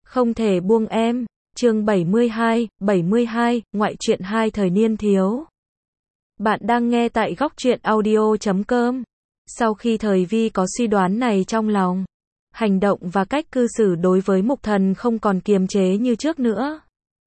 Không thể buông em. Chương 72, ngoại truyện 2 thời niên thiếu. Bạn đang nghe tại góc truyện audio.com. Sau khi Thời Vi có suy đoán này trong lòng, hành động và cách cư xử đối với Mục Thần không còn kiềm chế như trước nữa,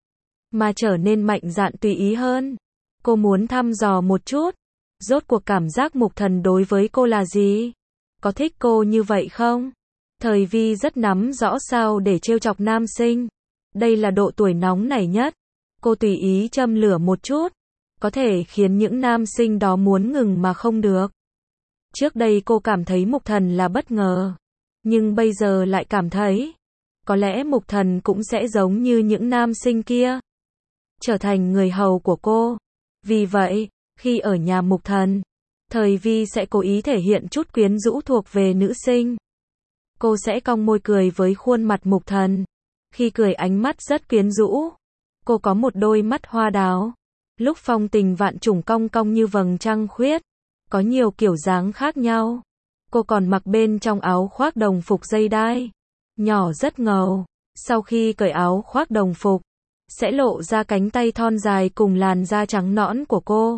mà trở nên mạnh dạn tùy ý hơn. Cô muốn thăm dò một chút, rốt cuộc cảm giác Mục Thần đối với cô là gì? Có thích cô như vậy không? Thời Vi rất nắm rõ sao để trêu chọc nam sinh. Đây là độ tuổi nóng nảy nhất. Cô tùy ý châm lửa một chút, có thể khiến những nam sinh đó muốn ngừng mà không được. Trước đây cô cảm thấy Mục Thần là bất ngờ, nhưng bây giờ lại cảm thấy, có lẽ Mục Thần cũng sẽ giống như những nam sinh kia, trở thành người hầu của cô. Vì vậy, khi ở nhà Mục Thần, Thời Vi sẽ cố ý thể hiện chút quyến rũ thuộc về nữ sinh. Cô sẽ cong môi cười với khuôn mặt Mục Thần. Khi cười ánh mắt rất quyến rũ. Cô có một đôi mắt hoa đào, lúc phong tình vạn trùng cong cong như vầng trăng khuyết, có nhiều kiểu dáng khác nhau. Cô còn mặc bên trong áo khoác đồng phục dây đai, nhỏ rất ngầu. Sau khi cởi áo khoác đồng phục, sẽ lộ ra cánh tay thon dài cùng làn da trắng nõn của cô.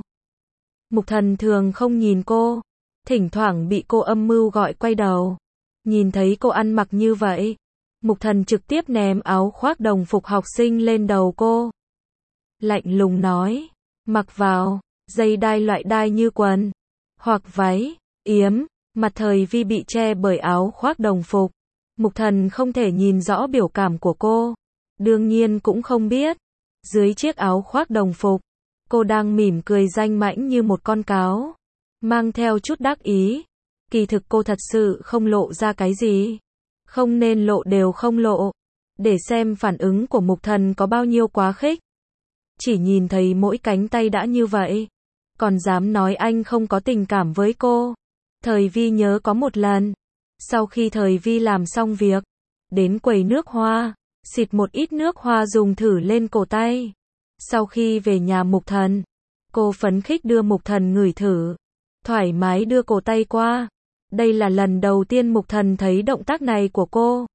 Mục Thần thường không nhìn cô, thỉnh thoảng bị cô âm mưu gọi quay đầu. Nhìn thấy cô ăn mặc như vậy, Mục Thần trực tiếp ném áo khoác đồng phục học sinh lên đầu cô. Lạnh lùng nói, mặc vào, dây đai loại đai như quần, hoặc váy, yếm. Mặt Thời Vi bị che bởi áo khoác đồng phục. Mục Thần không thể nhìn rõ biểu cảm của cô. Đương nhiên cũng không biết, dưới chiếc áo khoác đồng phục, cô đang mỉm cười danh mãnh như một con cáo, mang theo chút đắc ý. Kỳ thực cô thật sự không lộ ra cái gì. Không nên lộ đều không lộ, để xem phản ứng của Mục Thần có bao nhiêu quá khích. Chỉ nhìn thấy mỗi cánh tay đã như vậy, còn dám nói anh không có tình cảm với cô. Thời Vi nhớ có một lần, sau khi Thời Vi làm xong việc, đến quầy nước hoa, xịt một ít nước hoa dùng thử lên cổ tay. Sau khi về nhà Mục Thần, cô phấn khích đưa Mục Thần ngửi thử, thoải mái đưa cổ tay qua. Đây là lần đầu tiên Mục Thần thấy động tác này của cô,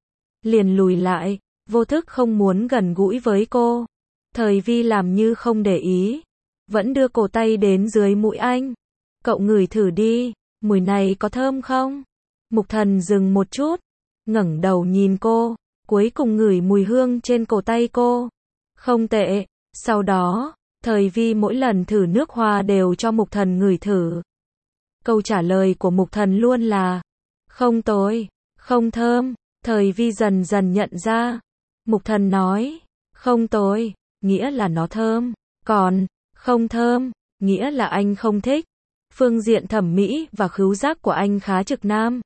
liền lùi lại, vô thức không muốn gần gũi với cô. Thời Vi làm như không để ý, vẫn đưa cổ tay đến dưới mũi anh. Cậu ngửi thử đi, mùi này có thơm không? Mục Thần dừng một chút, ngẩng đầu nhìn cô, cuối cùng ngửi mùi hương trên cổ tay cô. Không tệ. Sau đó, Thời Vi mỗi lần thử nước hoa đều cho Mục Thần ngửi thử. Câu trả lời của Mục Thần luôn là không tồi, không thơm. Thời Vi dần dần nhận ra, Mục Thần nói không tồi, nghĩa là nó thơm, còn không thơm, nghĩa là anh không thích. Phương diện thẩm mỹ và khứu giác của anh khá trực nam.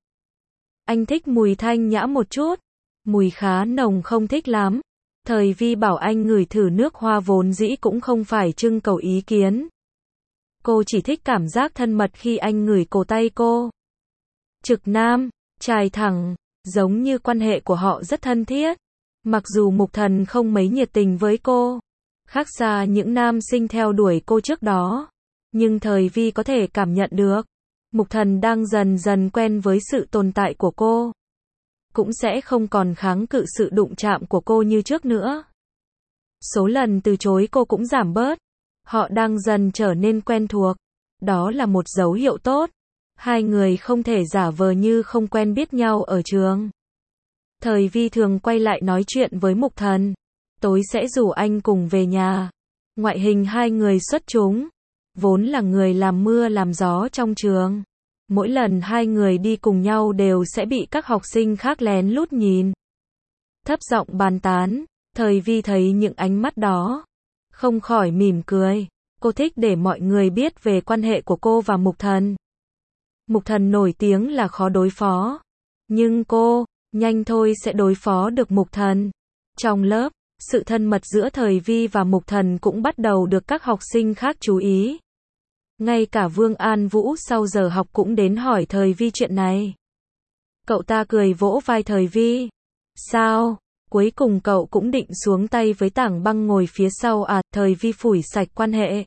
Anh thích mùi thanh nhã một chút, mùi khá nồng không thích lắm. Thời Vi bảo anh ngửi thử nước hoa vốn dĩ cũng không phải trưng cầu ý kiến. Cô chỉ thích cảm giác thân mật khi anh ngửi cổ tay cô. Trực nam, trai thẳng, giống như quan hệ của họ rất thân thiết. Mặc dù Mục Thần không mấy nhiệt tình với cô, khác xa những nam sinh theo đuổi cô trước đó, nhưng Thời Vi có thể cảm nhận được, Mục Thần đang dần dần quen với sự tồn tại của cô, cũng sẽ không còn kháng cự sự đụng chạm của cô như trước nữa. Số lần từ chối cô cũng giảm bớt. Họ đang dần trở nên quen thuộc. Đó là một dấu hiệu tốt. Hai người không thể giả vờ như không quen biết nhau ở trường. Thời Vi thường quay lại nói chuyện với Mục Thần. Tối sẽ rủ anh cùng về nhà. Ngoại hình hai người xuất chúng, vốn là người làm mưa làm gió trong trường. Mỗi lần hai người đi cùng nhau đều sẽ bị các học sinh khác lén lút nhìn, thấp giọng bàn tán. Thời Vi thấy những ánh mắt đó, không khỏi mỉm cười. Cô thích để mọi người biết về quan hệ của cô và Mục Thần. Mục Thần nổi tiếng là khó đối phó, nhưng cô, nhanh thôi sẽ đối phó được Mục Thần. Trong lớp, sự thân mật giữa Thời Vi và Mục Thần cũng bắt đầu được các học sinh khác chú ý. Ngay cả Vương An Vũ sau giờ học cũng đến hỏi Thời Vi chuyện này. Cậu ta cười vỗ vai Thời Vi. Sao? Cuối cùng cậu cũng định xuống tay với Tảng Băng ngồi phía sau à? Thời Vi phủi sạch quan hệ.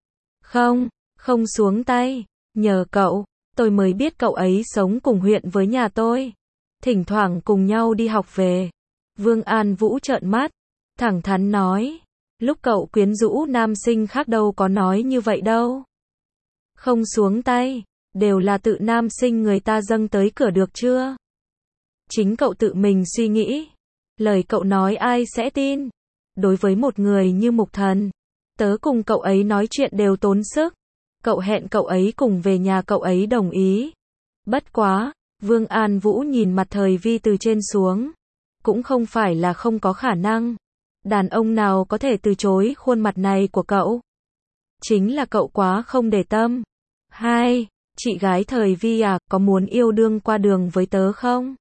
Không xuống tay. Nhờ cậu, tôi mới biết cậu ấy sống cùng huyện với nhà tôi. Thỉnh thoảng cùng nhau đi học về. Vương An Vũ trợn mắt, thẳng thắn nói. Lúc cậu quyến rũ nam sinh khác đâu có nói như vậy đâu. Không xuống tay, đều là tự nam sinh người ta dâng tới cửa được chưa? Chính cậu tự mình suy nghĩ. Lời cậu nói ai sẽ tin? Đối với một người như Mục Thần, tớ cùng cậu ấy nói chuyện đều tốn sức. Cậu hẹn cậu ấy cùng về nhà cậu ấy đồng ý. Bất quá, Vương An Vũ nhìn mặt Thời Vi từ trên xuống. Cũng không phải là không có khả năng. Đàn ông nào có thể từ chối khuôn mặt này của cậu? Chính là cậu quá không để tâm. Hai, chị gái Thời Vi à, có muốn yêu đương qua đường với tớ không?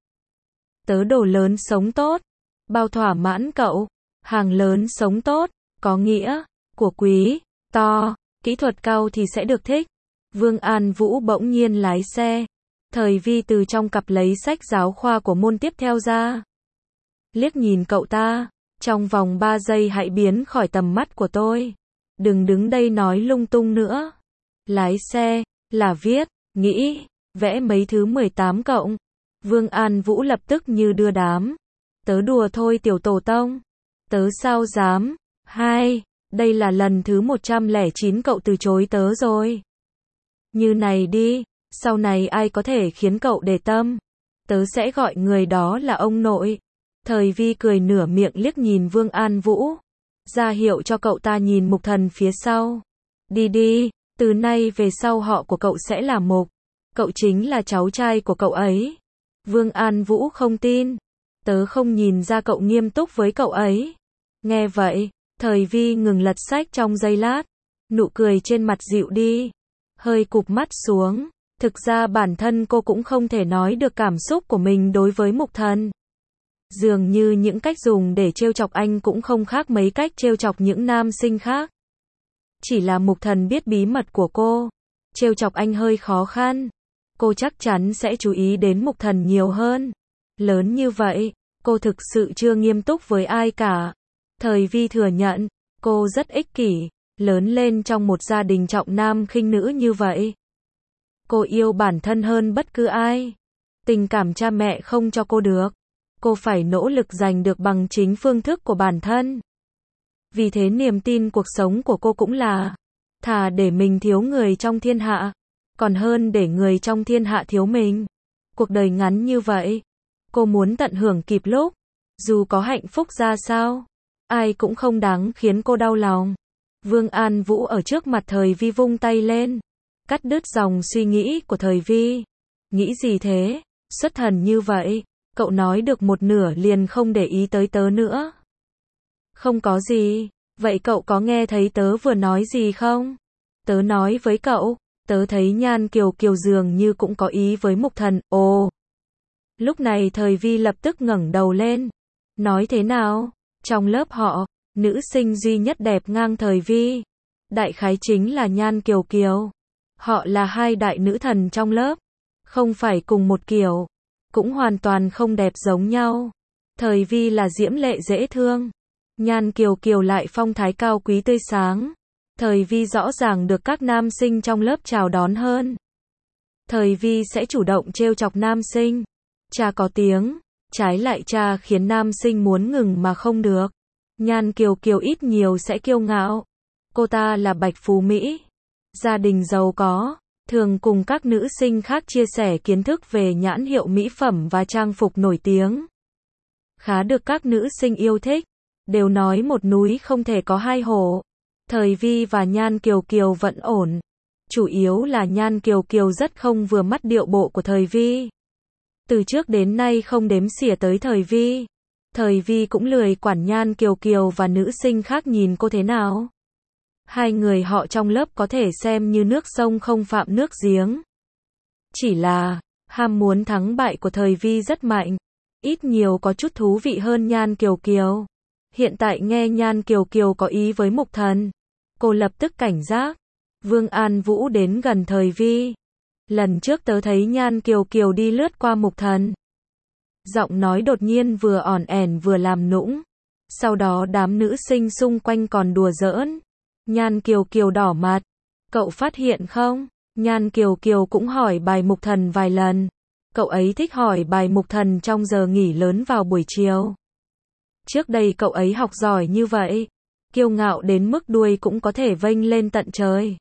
Tớ đồ lớn sống tốt, bao thỏa mãn cậu. Hàng lớn sống tốt, có nghĩa, của quý, to, kỹ thuật cao thì sẽ được thích. Vương An Vũ bỗng nhiên lái xe. Thời Vi từ trong cặp lấy sách giáo khoa của môn tiếp theo ra. Liếc nhìn cậu ta, trong vòng 3 giây hãy biến khỏi tầm mắt của tôi. Đừng đứng đây nói lung tung nữa. Lái xe, là viết, nghĩ, vẽ mấy thứ 18 cộng. Vương An Vũ lập tức như đưa đám. Tớ đùa thôi tiểu tổ tông. Tớ sao dám. Hai, đây là lần thứ 109 cậu từ chối tớ rồi. Như này đi, sau này ai có thể khiến cậu để tâm, tớ sẽ gọi người đó là ông nội. Thời Vi cười nửa miệng liếc nhìn Vương An Vũ, ra hiệu cho cậu ta nhìn Mục Thần phía sau. Đi đi, từ nay về sau họ của cậu sẽ là Mục. Cậu chính là cháu trai của cậu ấy. Vương An Vũ không tin. Tớ không nhìn ra cậu nghiêm túc với cậu ấy. Nghe vậy, Thời Vi ngừng lật sách trong giây lát. Nụ cười trên mặt dịu đi. Hơi cụp mắt xuống. Thực ra bản thân cô cũng không thể nói được cảm xúc của mình đối với Mục Thần. Dường như những cách dùng để trêu chọc anh cũng không khác mấy cách trêu chọc những nam sinh khác. Chỉ là Mục Thần biết bí mật của cô. Trêu chọc anh hơi khó khăn. Cô chắc chắn sẽ chú ý đến Mục Thần nhiều hơn. Lớn như vậy, cô thực sự chưa nghiêm túc với ai cả. Thời Vi thừa nhận, cô rất ích kỷ, lớn lên trong một gia đình trọng nam khinh nữ như vậy. Cô yêu bản thân hơn bất cứ ai. Tình cảm cha mẹ không cho cô được. Cô phải nỗ lực giành được bằng chính phương thức của bản thân. Vì thế niềm tin cuộc sống của cô cũng là thà để mình thiếu người trong thiên hạ, còn hơn để người trong thiên hạ thiếu mình. Cuộc đời ngắn như vậy, cô muốn tận hưởng kịp lúc. Dù có hạnh phúc ra sao, ai cũng không đáng khiến cô đau lòng. Vương An Vũ ở trước mặt Thời Vi vung tay lên, cắt đứt dòng suy nghĩ của Thời Vi. Nghĩ gì thế? Xuất thần như vậy, cậu nói được một nửa liền không để ý tới tớ nữa. Không có gì, vậy cậu có nghe thấy tớ vừa nói gì không? Tớ nói với cậu, tớ thấy Nhan Kiều Kiều dường như cũng có ý với Mục Thần. Ồ. Lúc này Thời Vi lập tức ngẩng đầu lên. Nói thế nào? Trong lớp họ, nữ sinh duy nhất đẹp ngang Thời Vi, đại khái chính là Nhan Kiều Kiều. Họ là hai đại nữ thần trong lớp, không phải cùng một kiểu, cũng hoàn toàn không đẹp giống nhau. Thời Vi là diễm lệ dễ thương, Nhan Kiều Kiều lại phong thái cao quý tươi sáng. Thời Vi rõ ràng được các nam sinh trong lớp chào đón hơn. Thời Vi sẽ chủ động trêu chọc nam sinh. Cha có tiếng, trái lại cha khiến nam sinh muốn ngừng mà không được. Nhan Kiều Kiều ít nhiều sẽ kiêu ngạo. Cô ta là bạch phú Mỹ, gia đình giàu có, thường cùng các nữ sinh khác chia sẻ kiến thức về nhãn hiệu mỹ phẩm và trang phục nổi tiếng. Khá được các nữ sinh yêu thích, đều nói một núi không thể có hai hổ. Thời Vi và Nhan Kiều Kiều vẫn ổn. Chủ yếu là Nhan Kiều Kiều rất không vừa mắt điệu bộ của Thời Vi. Từ trước đến nay không đếm xỉa tới Thời Vi. Thời Vi cũng lười quản Nhan Kiều Kiều và nữ sinh khác nhìn cô thế nào. Hai người họ trong lớp có thể xem như nước sông không phạm nước giếng. Chỉ là, ham muốn thắng bại của Thời Vi rất mạnh. Ít nhiều có chút thú vị hơn Nhan Kiều Kiều. Hiện tại nghe Nhan Kiều Kiều có ý với Mục Thần, cô lập tức cảnh giác. Vương An Vũ đến gần Thời Vi. Lần trước tớ thấy Nhan Kiều Kiều đi lướt qua Mục Thần. Giọng nói đột nhiên vừa ỏn ẻn vừa làm nũng. Sau đó đám nữ sinh xung quanh còn đùa giỡn. Nhan Kiều Kiều đỏ mặt. Cậu phát hiện không? Nhan Kiều Kiều cũng hỏi bài Mục Thần vài lần. Cậu ấy thích hỏi bài Mục Thần trong giờ nghỉ lớn vào buổi chiều. Trước đây cậu ấy học giỏi như vậy, kiêu ngạo đến mức đuôi cũng có thể vênh lên tận trời.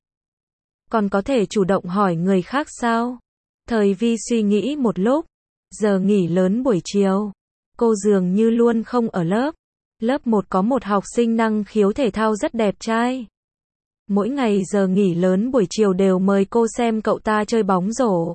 Còn có thể chủ động hỏi người khác sao? Thời Vi suy nghĩ một lúc, giờ nghỉ lớn buổi chiều, cô dường như luôn không ở lớp. Lớp 1 có một học sinh năng khiếu thể thao rất đẹp trai. Mỗi ngày giờ nghỉ lớn buổi chiều đều mời cô xem cậu ta chơi bóng rổ.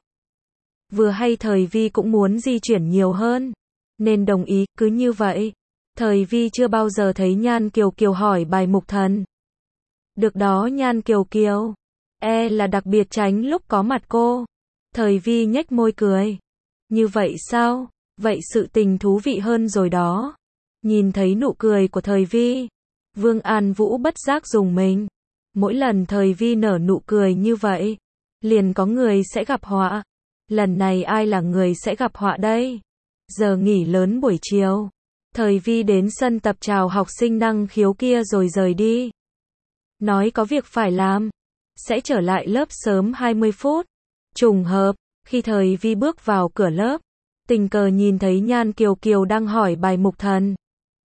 Vừa hay Thời Vi cũng muốn di chuyển nhiều hơn, nên đồng ý, cứ như vậy. Thời Vi chưa bao giờ thấy Nhan Kiều Kiều hỏi bài mục thần. Được đó Nhan Kiều Kiều, là đặc biệt tránh lúc có mặt cô. Thời Vi nhếch môi cười. Như vậy sao? Vậy sự tình thú vị hơn rồi đó. Nhìn thấy nụ cười của Thời Vi, Vương An Vũ bất giác rùng mình. Mỗi lần Thời Vi nở nụ cười như vậy, liền có người sẽ gặp họa. Lần này ai là người sẽ gặp họa đây? Giờ nghỉ lớn buổi chiều, Thời Vi đến sân tập chào học sinh năng khiếu kia rồi rời đi. Nói có việc phải làm, sẽ trở lại lớp sớm 20 phút. Trùng hợp, khi Thời Vi bước vào cửa lớp, tình cờ nhìn thấy Nhan Kiều Kiều đang hỏi bài mục thần.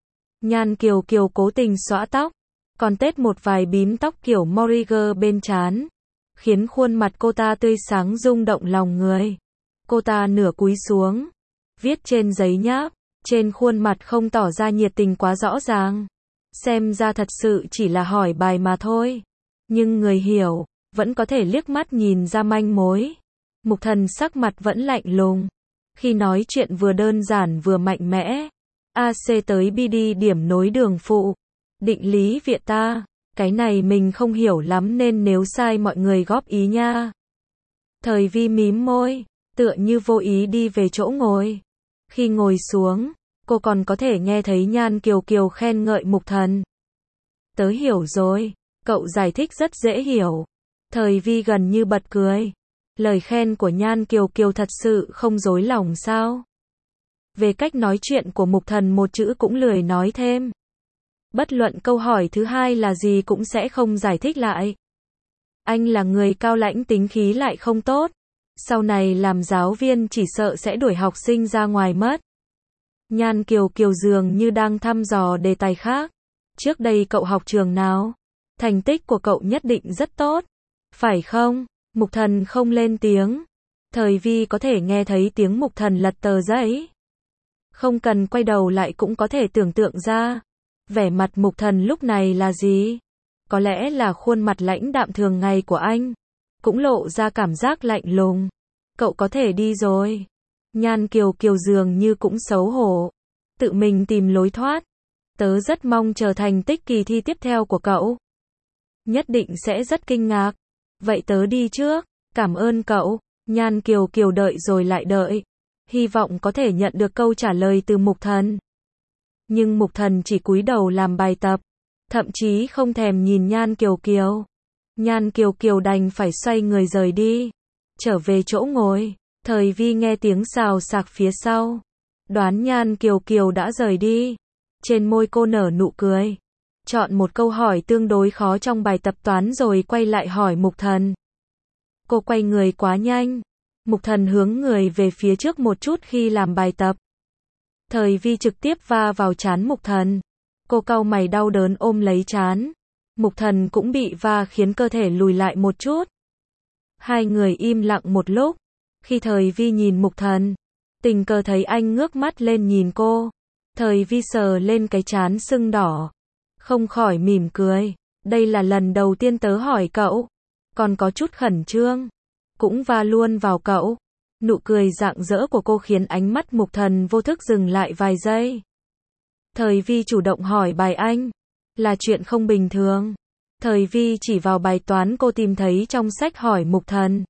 Nhan Kiều Kiều cố tình xõa tóc, còn tết một vài bím tóc kiểu Morriger bên trán, khiến khuôn mặt cô ta tươi sáng rung động lòng người. Cô ta nửa cúi xuống, viết trên giấy nháp, trên khuôn mặt không tỏ ra nhiệt tình quá rõ ràng. Xem ra thật sự chỉ là hỏi bài mà thôi. Nhưng người hiểu, vẫn có thể liếc mắt nhìn ra manh mối. Mục thần sắc mặt vẫn lạnh lùng. Khi nói chuyện vừa đơn giản vừa mạnh mẽ. AC tới BD điểm nối đường phụ. Định lý viện ta. Cái này mình không hiểu lắm nên nếu sai mọi người góp ý nha. Thời Vi mím môi, tựa như vô ý đi về chỗ ngồi. Khi ngồi xuống, cô còn có thể nghe thấy Nhan Kiều Kiều khen ngợi mục thần. Tớ hiểu rồi, cậu giải thích rất dễ hiểu. Thời Vi gần như bật cười. Lời khen của Nhan Kiều Kiều thật sự không dối lòng sao? Về cách nói chuyện của mục thần một chữ cũng lười nói thêm. Bất luận câu hỏi thứ hai là gì cũng sẽ không giải thích lại. Anh là người cao lãnh tính khí lại không tốt. Sau này làm giáo viên chỉ sợ sẽ đuổi học sinh ra ngoài mất. Nhan Kiều Kiều dường như đang thăm dò đề tài khác. Trước đây cậu học trường nào? Thành tích của cậu nhất định rất tốt. Phải không? Mục thần không lên tiếng. Thời Vi có thể nghe thấy tiếng mục thần lật tờ giấy. Không cần quay đầu lại cũng có thể tưởng tượng ra. Vẻ mặt mục thần lúc này là gì? Có lẽ là khuôn mặt lãnh đạm thường ngày của anh. Cũng lộ ra cảm giác lạnh lùng. Cậu có thể đi rồi. Nhan Kiều Kiều dường như cũng xấu hổ. Tự mình tìm lối thoát. Tớ rất mong chờ thành tích kỳ thi tiếp theo của cậu. Nhất định sẽ rất kinh ngạc. Vậy tớ đi trước. Cảm ơn cậu. Nhan Kiều Kiều đợi rồi lại đợi. Hy vọng có thể nhận được câu trả lời từ mục thần. Nhưng mục thần chỉ cúi đầu làm bài tập. Thậm chí không thèm nhìn Nhan Kiều Kiều. Nhan Kiều Kiều đành phải xoay người rời đi. Trở về chỗ ngồi. Thời Vi nghe tiếng xào xạc phía sau. Đoán Nhan Kiều Kiều đã rời đi. Trên môi cô nở nụ cười. Chọn một câu hỏi tương đối khó trong bài tập toán rồi quay lại hỏi mục thần. Cô quay người quá nhanh. Mục thần hướng người về phía trước một chút khi làm bài tập. Thời Vi trực tiếp va vào trán mục thần. Cô cau mày đau đớn ôm lấy trán. Mục thần cũng bị va khiến cơ thể lùi lại một chút. Hai người im lặng một lúc. Khi Thời Vi nhìn mục thần, tình cờ thấy anh ngước mắt lên nhìn cô. Thời Vi sờ lên cái trán sưng đỏ. Không khỏi mỉm cười. Đây là lần đầu tiên tớ hỏi cậu. Còn có chút khẩn trương. Cũng va luôn vào cậu. Nụ cười rạng rỡ của cô khiến ánh mắt mục thần vô thức dừng lại vài giây. Thời Vi chủ động hỏi bài anh. Là chuyện không bình thường. Thời Vi chỉ vào bài toán cô tìm thấy trong sách hỏi mục thần.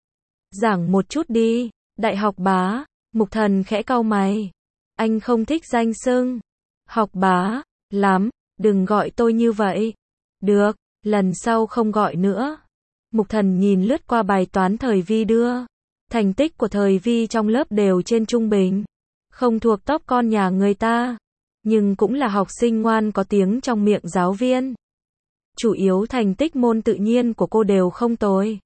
Giảng một chút đi. Đại học bá. Mục thần khẽ cau mày. Anh không thích danh xưng. Học bá. Lắm. Đừng gọi tôi như vậy. Được. Lần sau không gọi nữa. Mục thần nhìn lướt qua bài toán Thời Vi đưa. Thành tích của Thời Vi trong lớp đều trên trung bình. Không thuộc top con nhà người ta. Nhưng cũng là học sinh ngoan có tiếng trong miệng giáo viên. Chủ yếu thành tích môn tự nhiên của cô đều không tồi.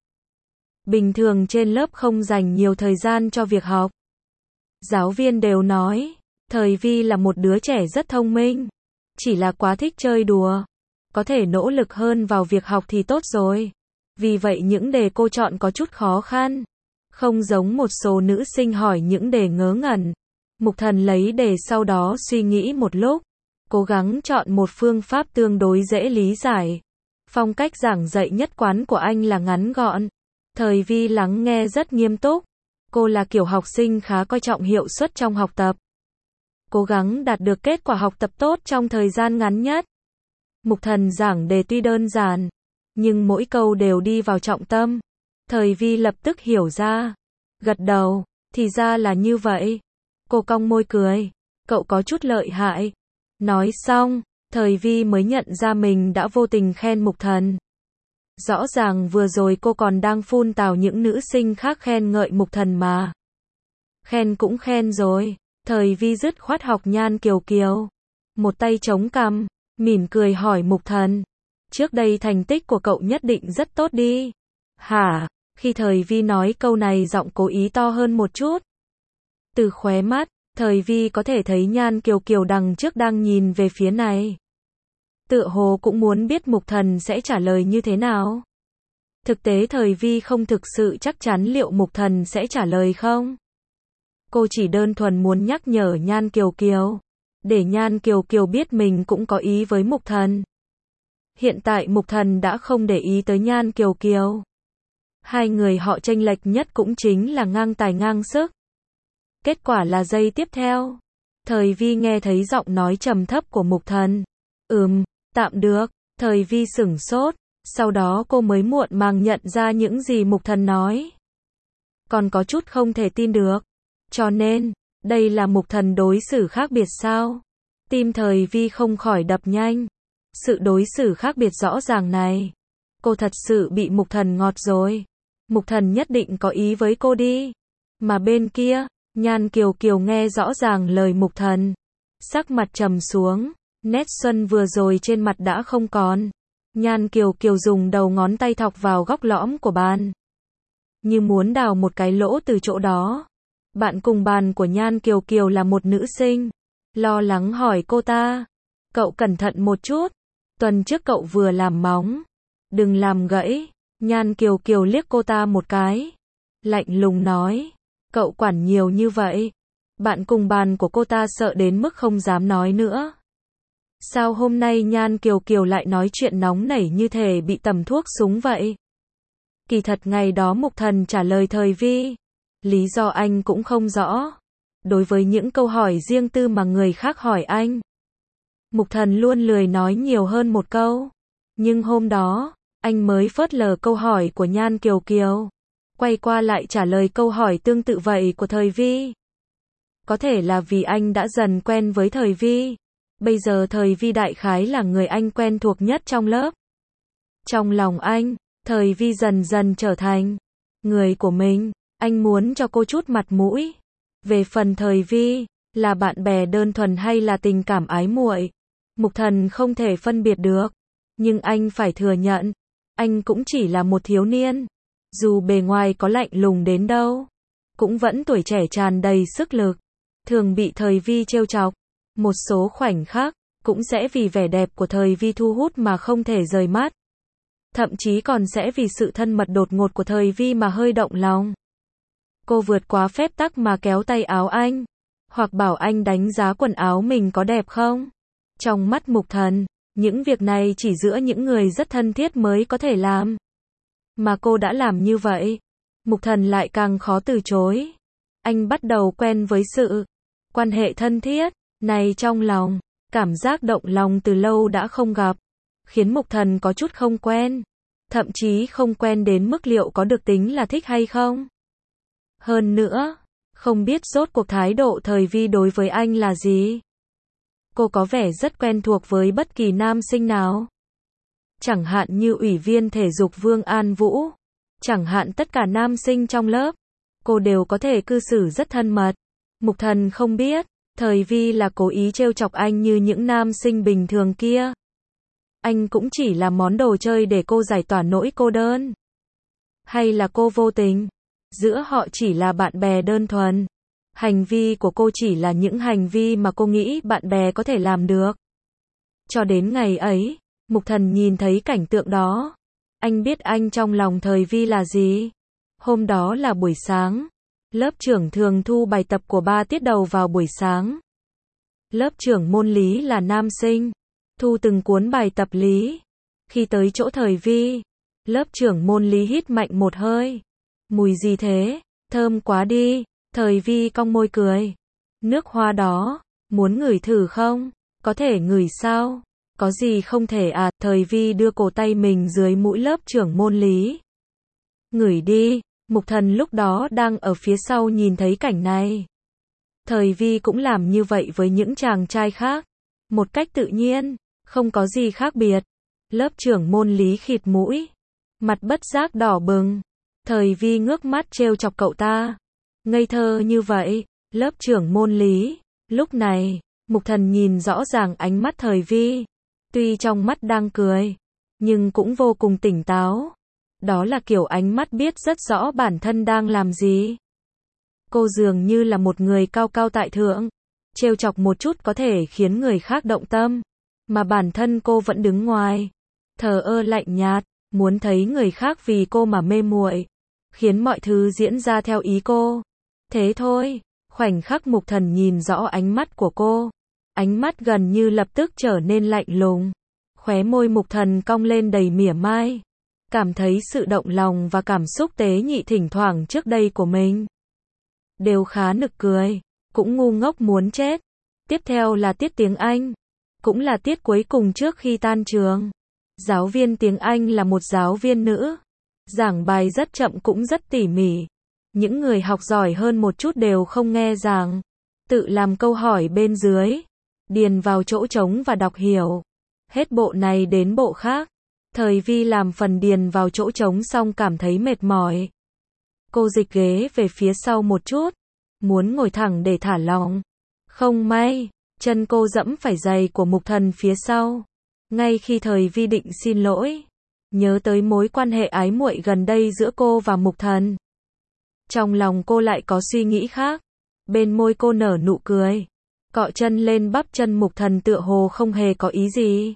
Bình thường trên lớp không dành nhiều thời gian cho việc học. Giáo viên đều nói, Thời Vi là một đứa trẻ rất thông minh, chỉ là quá thích chơi đùa. Có thể nỗ lực hơn vào việc học thì tốt rồi. Vì vậy những đề cô chọn có chút khó khăn. Không giống một số nữ sinh hỏi những đề ngớ ngẩn. Mục Thần lấy đề sau đó suy nghĩ một lúc, cố gắng chọn một phương pháp tương đối dễ lý giải. Phong cách giảng dạy nhất quán của anh là ngắn gọn. Thời Vi lắng nghe rất nghiêm túc. Cô là kiểu học sinh khá coi trọng hiệu suất trong học tập. Cố gắng đạt được kết quả học tập tốt trong thời gian ngắn nhất. Mục Thần giảng đề tuy đơn giản, nhưng mỗi câu đều đi vào trọng tâm. Thời Vi lập tức hiểu ra. Gật đầu, thì ra là như vậy. Cô cong môi cười. Cậu có chút lợi hại. Nói xong, Thời Vi mới nhận ra mình đã vô tình khen Mục Thần. Rõ ràng vừa rồi cô còn đang phun tào những nữ sinh khác khen ngợi Mục Thần mà. Khen cũng khen rồi. Thời Vi dứt khoát học Nhan Kiều Kiều. Một tay chống cằm, mỉm cười hỏi Mục Thần. Trước đây thành tích của cậu nhất định rất tốt đi. Hả? Khi Thời Vi nói câu này giọng cố ý to hơn một chút. Từ khóe mắt, Thời Vi có thể thấy Nhan Kiều Kiều đằng trước đang nhìn về phía này. Tựa hồ cũng muốn biết Mục Thần sẽ trả lời như thế nào. Thực tế Thời Vi không thực sự chắc chắn liệu Mục Thần sẽ trả lời không. Cô chỉ đơn thuần muốn nhắc nhở Nhan Kiều Kiều, để Nhan Kiều Kiều biết mình cũng có ý với Mục Thần. Hiện tại Mục Thần đã không để ý tới Nhan Kiều Kiều. Hai người họ chênh lệch nhất cũng chính là ngang tài ngang sức. Kết quả là giây tiếp theo, Thời Vi nghe thấy giọng nói trầm thấp của Mục Thần. Tạm được. Thời Vi sửng sốt, sau đó cô mới muộn màng nhận ra những gì Mục Thần nói. Còn có chút không thể tin được. Cho nên, đây là Mục Thần đối xử khác biệt sao? Tim Thời Vi không khỏi đập nhanh. Sự đối xử khác biệt rõ ràng này. Cô thật sự bị Mục Thần ngọt rồi. Mục Thần nhất định có ý với cô đi. Mà bên kia, Nhan Kiều Kiều nghe rõ ràng lời Mục Thần. Sắc mặt trầm xuống, nét xuân vừa rồi trên mặt đã không còn. Nhan Kiều Kiều dùng đầu ngón tay thọc vào góc lõm của bàn, như muốn đào một cái lỗ từ chỗ đó. Bạn cùng bàn của Nhan Kiều Kiều là một nữ sinh. Lo lắng hỏi cô ta. Cậu cẩn thận một chút. Tuần trước cậu vừa làm móng. Đừng làm gãy. Nhan Kiều Kiều liếc cô ta một cái. Lạnh lùng nói. Cậu quản nhiều như vậy. Bạn cùng bàn của cô ta sợ đến mức không dám nói nữa. Sao hôm nay Nhan Kiều Kiều lại nói chuyện nóng nảy như thể bị tầm thuốc súng vậy? Kỳ thật ngày đó Mục Thần trả lời Thời Vi. Lý do anh cũng không rõ. Đối với những câu hỏi riêng tư mà người khác hỏi anh, Mục Thần luôn lười nói nhiều hơn một câu. Nhưng hôm đó, anh mới phớt lờ câu hỏi của Nhan Kiều Kiều, quay qua lại trả lời câu hỏi tương tự vậy của Thời Vi. Có thể là vì anh đã dần quen với Thời Vi. Bây giờ Thời Vi đại khái là người anh quen thuộc nhất trong lớp. Trong lòng anh, Thời Vi dần dần trở thành người của mình. Anh muốn cho cô chút mặt mũi. Về phần Thời Vi, là bạn bè đơn thuần hay là tình cảm ái muội, Mục Thần không thể phân biệt được. Nhưng anh phải thừa nhận, anh cũng chỉ là một thiếu niên. Dù bề ngoài có lạnh lùng đến đâu, cũng vẫn tuổi trẻ tràn đầy sức lực. Thường bị Thời Vi trêu chọc. Một số khoảnh khắc, cũng sẽ vì vẻ đẹp của Thời Vi thu hút mà không thể rời mắt. Thậm chí còn sẽ vì sự thân mật đột ngột của Thời Vi mà hơi động lòng. Cô vượt quá phép tắc mà kéo tay áo anh, hoặc bảo anh đánh giá quần áo mình có đẹp không. Trong mắt Mục Thần, những việc này chỉ giữa những người rất thân thiết mới có thể làm. Mà cô đã làm như vậy, Mục Thần lại càng khó từ chối. Anh bắt đầu quen với sự quan hệ thân thiết này trong lòng. Cảm giác động lòng từ lâu đã không gặp, khiến Mục Thần có chút không quen. Thậm chí không quen đến mức liệu có được tính là thích hay không. Hơn nữa, không biết rốt cuộc thái độ Thời Vi đối với anh là gì. Cô có vẻ rất quen thuộc với bất kỳ nam sinh nào. Chẳng hạn như ủy viên thể dục Vương An Vũ. Chẳng hạn tất cả nam sinh trong lớp. Cô đều có thể cư xử rất thân mật. Mục Thần không biết, Thời Vi là cố ý trêu chọc anh như những nam sinh bình thường kia. Anh cũng chỉ là món đồ chơi để cô giải tỏa nỗi cô đơn. Hay là cô vô tình? Giữa họ chỉ là bạn bè đơn thuần. Hành vi của cô chỉ là những hành vi mà cô nghĩ bạn bè có thể làm được. Cho đến ngày ấy, Mục Thần nhìn thấy cảnh tượng đó. Anh biết anh trong lòng Thời Vi là gì. Hôm đó là buổi sáng. Lớp trưởng thường thu bài tập của 3 tiết đầu vào buổi sáng. Lớp trưởng môn lý là nam sinh, thu từng cuốn bài tập lý. Khi tới chỗ Thời Vi, lớp trưởng môn lý hít mạnh một hơi. Mùi gì thế? Thơm quá đi. Thời Vi cong môi cười. Nước hoa đó, muốn ngửi thử không? Có thể ngửi sao? Có gì không thể à? Thời Vi đưa cổ tay mình dưới mũi lớp trưởng môn lý. Ngửi đi. Mục Thần lúc đó đang ở phía sau nhìn thấy cảnh này. Thời Vi cũng làm như vậy với những chàng trai khác. Một cách tự nhiên, không có gì khác biệt. Lớp trưởng môn lý khịt mũi. Mặt bất giác đỏ bừng. Thời Vi ngước mắt trêu chọc cậu ta. Ngây thơ như vậy, lớp trưởng môn lý. Lúc này, Mục Thần nhìn rõ ràng ánh mắt Thời Vi. Tuy trong mắt đang cười, nhưng cũng vô cùng tỉnh táo. Đó là kiểu ánh mắt biết rất rõ bản thân đang làm gì. Cô dường như là một người cao cao tại thượng. Trêu chọc một chút có thể khiến người khác động tâm. Mà bản thân cô vẫn đứng ngoài. Thờ ơ lạnh nhạt, muốn thấy người khác vì cô mà mê muội. Khiến mọi thứ diễn ra theo ý cô. Thế thôi, khoảnh khắc Mục Thần nhìn rõ ánh mắt của cô. Ánh mắt gần như lập tức trở nên lạnh lùng. Khóe môi Mục Thần cong lên đầy mỉa mai. Cảm thấy sự động lòng và cảm xúc tế nhị thỉnh thoảng trước đây của mình đều khá nực cười, cũng ngu ngốc muốn chết. Tiếp theo là tiết tiếng Anh, cũng là tiết cuối cùng trước khi tan trường. Giáo viên tiếng Anh là một giáo viên nữ, giảng bài rất chậm cũng rất tỉ mỉ. Những người học giỏi hơn một chút đều không nghe giảng, tự làm câu hỏi bên dưới, điền vào chỗ trống và đọc hiểu. Hết bộ này đến bộ khác. Thời Vi làm phần điền vào chỗ trống xong cảm thấy mệt mỏi. Cô dịch ghế về phía sau một chút, muốn ngồi thẳng để thả lỏng. Không may, chân cô dẫm phải giày của Mục Thần phía sau. Ngay khi Thời Vi định xin lỗi, nhớ tới mối quan hệ ái muội gần đây giữa cô và Mục Thần. Trong lòng cô lại có suy nghĩ khác. Bên môi cô nở nụ cười, cọ chân lên bắp chân Mục Thần tựa hồ không hề có ý gì.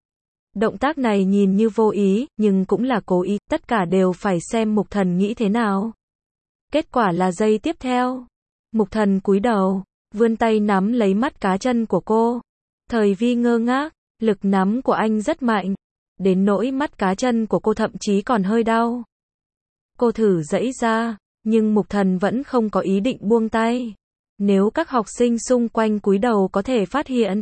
Động tác này nhìn như vô ý, nhưng cũng là cố ý, tất cả đều phải xem Mục Thần nghĩ thế nào. Kết quả là giây tiếp theo, Mục Thần cúi đầu, vươn tay nắm lấy mắt cá chân của cô. Thời Vi ngơ ngác, lực nắm của anh rất mạnh, đến nỗi mắt cá chân của cô thậm chí còn hơi đau. Cô thử giãy ra, nhưng Mục Thần vẫn không có ý định buông tay. Nếu các học sinh xung quanh cúi đầu có thể phát hiện.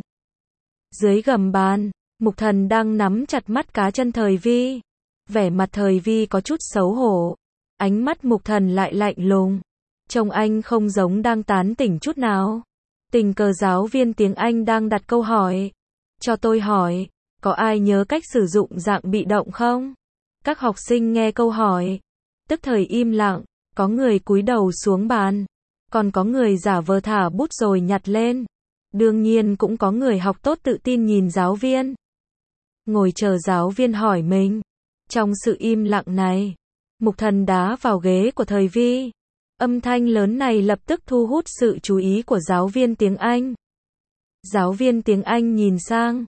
Dưới gầm bàn, Mục Thần đang nắm chặt mắt cá chân Thời Vi. Vẻ mặt Thời Vi có chút xấu hổ. Ánh mắt Mục Thần lại lạnh lùng. Trông anh không giống đang tán tỉnh chút nào. Tình cờ giáo viên tiếng Anh đang đặt câu hỏi. Cho tôi hỏi, có ai nhớ cách sử dụng dạng bị động không? Các học sinh nghe câu hỏi, tức thời im lặng, có người cúi đầu xuống bàn, còn có người giả vờ thả bút rồi nhặt lên. Đương nhiên cũng có người học tốt tự tin nhìn giáo viên. Ngồi chờ giáo viên hỏi mình. Trong sự im lặng này, Mục Thần đá vào ghế của Thời Vi. Âm thanh lớn này lập tức thu hút sự chú ý của giáo viên tiếng Anh. Giáo viên tiếng Anh nhìn sang.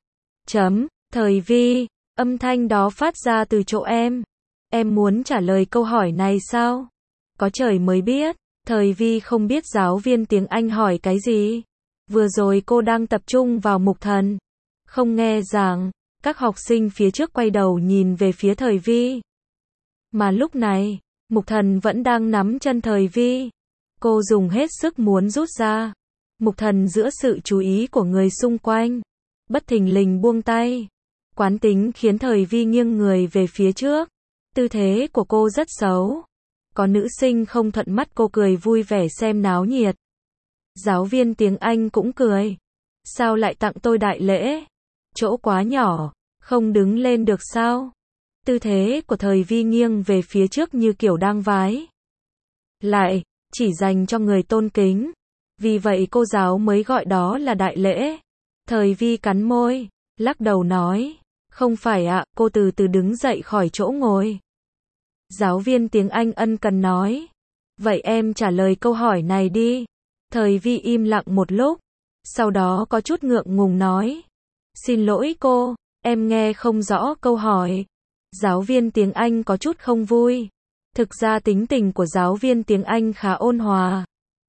Thời Vi, âm thanh đó phát ra từ chỗ em. Em muốn trả lời câu hỏi này sao? Có trời mới biết, Thời Vi không biết giáo viên tiếng Anh hỏi cái gì. Vừa rồi cô đang tập trung vào Mục Thần, không nghe giảng. Các học sinh phía trước quay đầu nhìn về phía Thời Vi. Mà lúc này, Mục Thần vẫn đang nắm chân Thời Vi. Cô dùng hết sức muốn rút ra. Mục Thần giữa sự chú ý của người xung quanh, bất thình lình buông tay. Quán tính khiến Thời Vi nghiêng người về phía trước. Tư thế của cô rất xấu. Có nữ sinh không thuận mắt cô cười vui vẻ xem náo nhiệt. Giáo viên tiếng Anh cũng cười. Sao lại tặng tôi đại lễ? Chỗ quá nhỏ, không đứng lên được sao? Tư thế của Thời Vi nghiêng về phía trước như kiểu đang vái lại, chỉ dành cho người tôn kính. Vì vậy cô giáo mới gọi đó là đại lễ. Thời Vi cắn môi, lắc đầu nói, không phải ạ, cô từ từ đứng dậy khỏi chỗ ngồi. Giáo viên tiếng Anh ân cần nói, vậy em trả lời câu hỏi này đi. Thời Vi im lặng một lúc, sau đó có chút ngượng ngùng nói. Xin lỗi cô, em nghe không rõ câu hỏi. Giáo viên tiếng Anh có chút không vui. Thực ra tính tình của giáo viên tiếng Anh khá ôn hòa.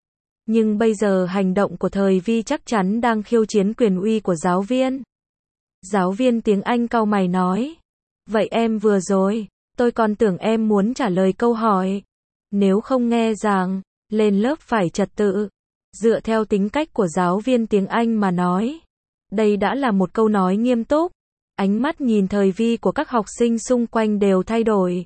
Nhưng bây giờ hành động của Thời Vi chắc chắn đang khiêu chiến quyền uy của giáo viên. Giáo viên tiếng Anh cau mày nói. Vậy em vừa rồi, tôi còn tưởng em muốn trả lời câu hỏi. Nếu không nghe giảng, lên lớp phải trật tự. Dựa theo tính cách của giáo viên tiếng Anh mà nói. Đây đã là một câu nói nghiêm túc. Ánh mắt nhìn Thời Vi của các học sinh xung quanh đều thay đổi.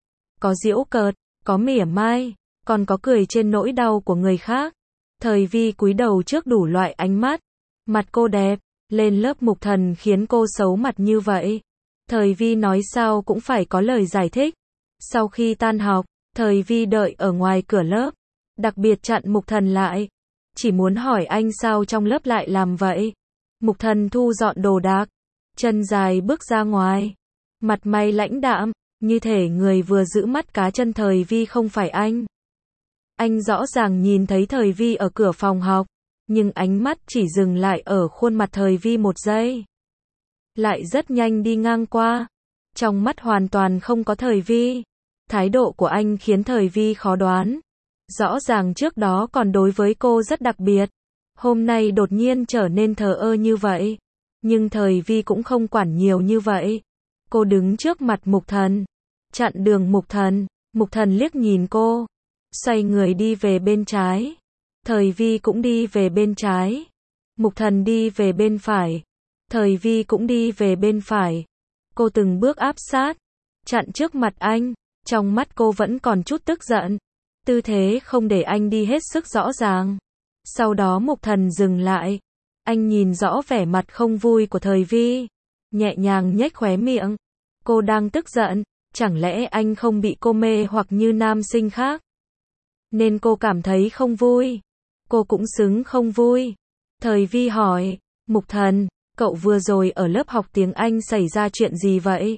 Có giễu cợt, có mỉa mai, còn có cười trên nỗi đau của người khác. Thời Vi cúi đầu trước đủ loại ánh mắt. Mặt cô đẹp, lên lớp Mục Thần khiến cô xấu mặt như vậy. Thời Vi nói sao cũng phải có lời giải thích. Sau khi tan học, Thời Vi đợi ở ngoài cửa lớp, đặc biệt chặn Mục Thần lại. Chỉ muốn hỏi anh sao trong lớp lại làm vậy. Mục Thần thu dọn đồ đạc, chân dài bước ra ngoài, mặt mày lãnh đạm, như thể người vừa giữ mắt cá chân Thời Vi không phải anh. Anh rõ ràng nhìn thấy Thời Vi ở cửa phòng học, nhưng ánh mắt chỉ dừng lại ở khuôn mặt Thời Vi một giây. Lại rất nhanh đi ngang qua, trong mắt hoàn toàn không có Thời Vi. Thái độ của anh khiến Thời Vi khó đoán. Rõ ràng trước đó còn đối với cô rất đặc biệt, hôm nay đột nhiên trở nên thờ ơ như vậy. Nhưng Thời Vi cũng không quản nhiều như vậy. Cô đứng trước mặt Mục Thần, chặn đường Mục Thần. Mục Thần liếc nhìn cô, xoay người đi về bên trái. Thời Vi cũng đi về bên trái. Mục Thần đi về bên phải. Thời Vi cũng đi về bên phải. Cô từng bước áp sát, chặn trước mặt anh. Trong mắt cô vẫn còn chút tức giận. Tư thế không để anh đi hết sức rõ ràng. Sau đó Mục Thần dừng lại. Anh nhìn rõ vẻ mặt không vui của Thời Vi, nhẹ nhàng nhếch khóe miệng. Cô đang tức giận, chẳng lẽ anh không bị cô mê hoặc như nam sinh khác? Nên cô cảm thấy không vui. Cô cũng xứng không vui. Thời Vi hỏi, Mục Thần, cậu vừa rồi ở lớp học tiếng Anh xảy ra chuyện gì vậy?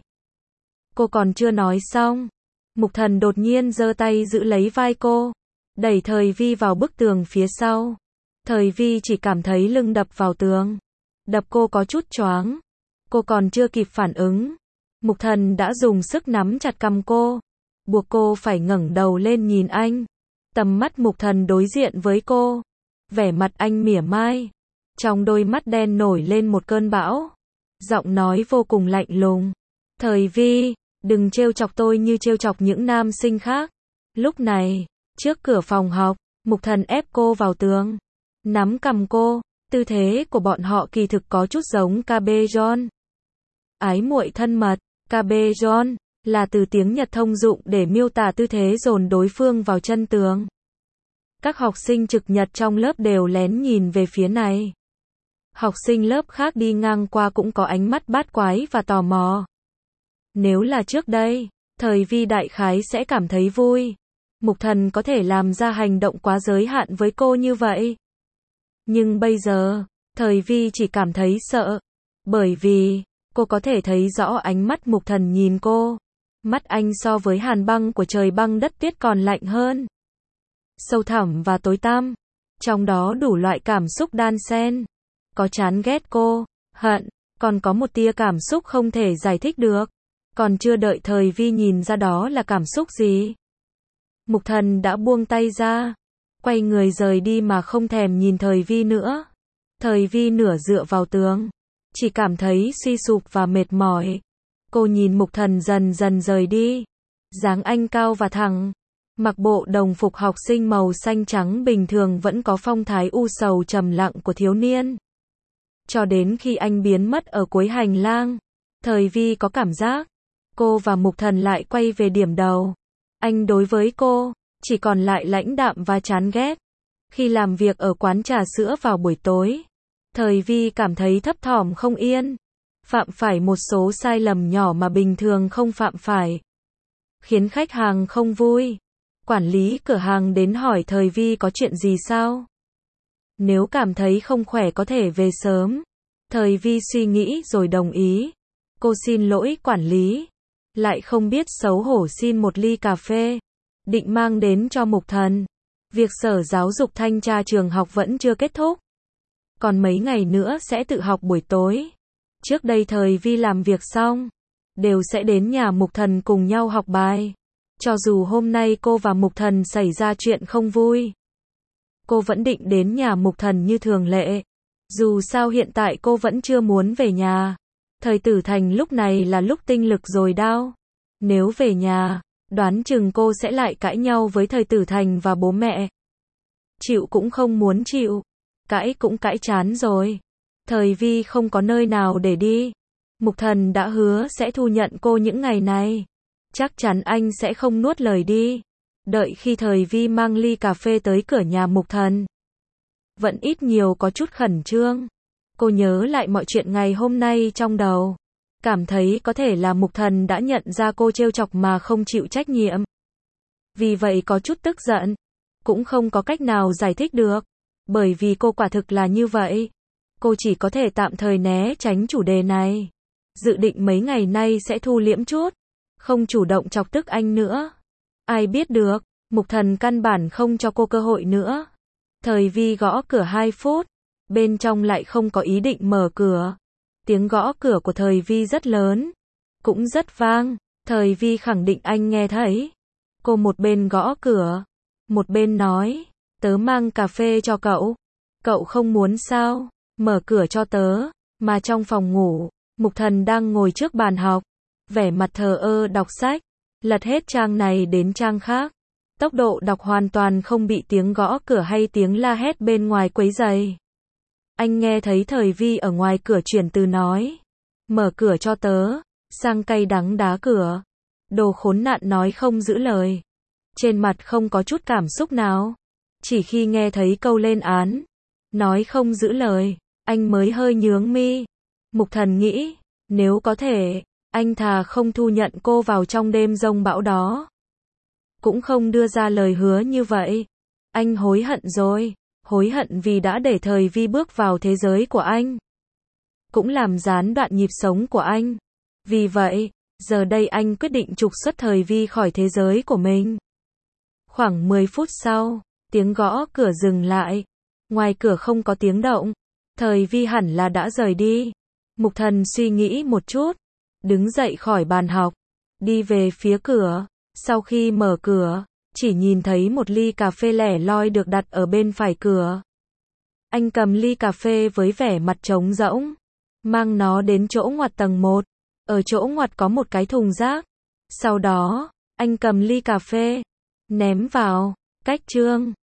Cô còn chưa nói xong. Mục Thần đột nhiên giơ tay giữ lấy vai cô, đẩy Thời Vi vào bức tường phía sau. Thời Vi chỉ cảm thấy lưng đập vào tường, đập cô có chút choáng. Cô còn chưa kịp phản ứng, Mục Thần đã dùng sức nắm chặt cằm cô, buộc cô phải ngẩng đầu lên nhìn anh. Tầm mắt Mục Thần đối diện với cô, vẻ mặt anh mỉa mai, trong đôi mắt đen nổi lên một cơn bão. Giọng nói vô cùng lạnh lùng. Thời Vi, đừng trêu chọc tôi như trêu chọc những nam sinh khác. Lúc này, trước cửa phòng học, Mục Thần ép cô vào tường, nắm cằm cô. Tư thế của bọn họ kỳ thực có chút giống Cabejon. Ái muội thân mật. Cabejon là từ tiếng Nhật thông dụng để miêu tả tư thế dồn đối phương vào chân tường. Các học sinh trực nhật trong lớp đều lén nhìn về phía này. Học sinh lớp khác đi ngang qua cũng có ánh mắt bát quái và tò mò. Nếu là trước đây, Thời Vi đại khái sẽ cảm thấy vui. Mục Thần có thể làm ra hành động quá giới hạn với cô như vậy. Nhưng bây giờ, Thời Vi chỉ cảm thấy sợ. Bởi vì, cô có thể thấy rõ ánh mắt Mục Thần nhìn cô. Mắt anh so với hàn băng của trời băng đất tuyết còn lạnh hơn. Sâu thẳm và tối tăm. Trong đó đủ loại cảm xúc đan xen. Có chán ghét cô, hận, còn có một tia cảm xúc không thể giải thích được. Còn chưa đợi Thời Vi nhìn ra đó là cảm xúc gì, Mục Thần đã buông tay ra, quay người rời đi mà không thèm nhìn Thời Vi nữa. Thời Vi nửa dựa vào tường, chỉ cảm thấy suy sụp và mệt mỏi. Cô nhìn Mục Thần dần dần rời đi. Dáng anh cao và thẳng, mặc bộ đồng phục học sinh màu xanh trắng bình thường vẫn có phong thái u sầu trầm lặng của thiếu niên. Cho đến khi anh biến mất ở cuối hành lang, Thời Vi có cảm giác cô và Mục Thần lại quay về điểm đầu. Anh đối với cô chỉ còn lại lãnh đạm và chán ghét. Khi làm việc ở quán trà sữa vào buổi tối, Thời Vi cảm thấy thấp thỏm không yên, phạm phải một số sai lầm nhỏ mà bình thường không phạm phải, khiến khách hàng không vui. Quản lý cửa hàng đến hỏi Thời Vi có chuyện gì sao? Nếu cảm thấy không khỏe có thể về sớm. Thời Vi suy nghĩ rồi đồng ý. Cô xin lỗi quản lý, lại không biết xấu hổ xin một ly cà phê, định mang đến cho Mục Thần. Việc Sở Giáo dục thanh tra trường học vẫn chưa kết thúc. Còn mấy ngày nữa sẽ tự học buổi tối. Trước đây thời Vi làm việc xong, đều sẽ đến nhà Mục Thần cùng nhau học bài. Cho dù hôm nay cô và Mục Thần xảy ra chuyện không vui, cô vẫn định đến nhà Mục Thần như thường lệ. Dù sao hiện tại cô vẫn chưa muốn về nhà. Thời Tử Thành lúc này là lúc tinh lực dồi dào. Nếu về nhà, đoán chừng cô sẽ lại cãi nhau với Thời Tử Thành và bố mẹ. Chịu cũng không muốn chịu, cãi cũng cãi chán rồi. Thời Vi không có nơi nào để đi. Mục Thần đã hứa sẽ thu nhận cô những ngày này. Chắc chắn anh sẽ không nuốt lời đi. Đợi khi Thời Vi mang ly cà phê tới cửa nhà Mục Thần, vẫn ít nhiều có chút khẩn trương. Cô nhớ lại mọi chuyện ngày hôm nay trong đầu. Cảm thấy có thể là Mục Thần đã nhận ra cô trêu chọc mà không chịu trách nhiệm. Vì vậy có chút tức giận. Cũng không có cách nào giải thích được. Bởi vì cô quả thực là như vậy. Cô chỉ có thể tạm thời né tránh chủ đề này. Dự định mấy ngày nay sẽ thu liễm chút. Không chủ động chọc tức anh nữa. Ai biết được, Mục Thần căn bản không cho cô cơ hội nữa. Thời Vi gõ cửa 2 phút. Bên trong lại không có ý định mở cửa. Tiếng gõ cửa của Thời Vi rất lớn. Cũng rất vang. Thời Vi khẳng định anh nghe thấy. Cô một bên gõ cửa, một bên nói, tớ mang cà phê cho cậu. Cậu không muốn sao? Mở cửa cho tớ. Mà trong phòng ngủ, Mục Thần đang ngồi trước bàn học. Vẻ mặt thờ ơ đọc sách. Lật hết trang này đến trang khác. Tốc độ đọc hoàn toàn không bị tiếng gõ cửa hay tiếng la hét bên ngoài quấy rầy. Anh nghe thấy Thời Vi ở ngoài cửa chuyển từ nói, mở cửa cho tớ, sang cay đắng đá cửa. Đồ khốn nạn nói không giữ lời. Trên mặt không có chút cảm xúc nào. Chỉ khi nghe thấy câu lên án, nói không giữ lời, anh mới hơi nhướng mi. Mục Thần nghĩ, nếu có thể, anh thà không thu nhận cô vào trong đêm giông bão đó. Cũng không đưa ra lời hứa như vậy. Anh hối hận rồi. Hối hận vì đã để Thời Vi bước vào thế giới của anh. Cũng làm gián đoạn nhịp sống của anh. Vì vậy, giờ đây anh quyết định trục xuất Thời Vi khỏi thế giới của mình. Khoảng 10 phút sau, tiếng gõ cửa dừng lại. Ngoài cửa không có tiếng động. Thời Vi hẳn là đã rời đi. Mục Thần suy nghĩ một chút, đứng dậy khỏi bàn học, đi về phía cửa. Sau khi mở cửa, chỉ nhìn thấy một ly cà phê lẻ loi được đặt ở bên phải cửa. Anh cầm ly cà phê với vẻ mặt trống rỗng, mang nó đến chỗ ngoặt tầng 1. Ở chỗ ngoặt có một cái thùng rác. Sau đó, anh cầm ly cà phê, ném vào cách chương.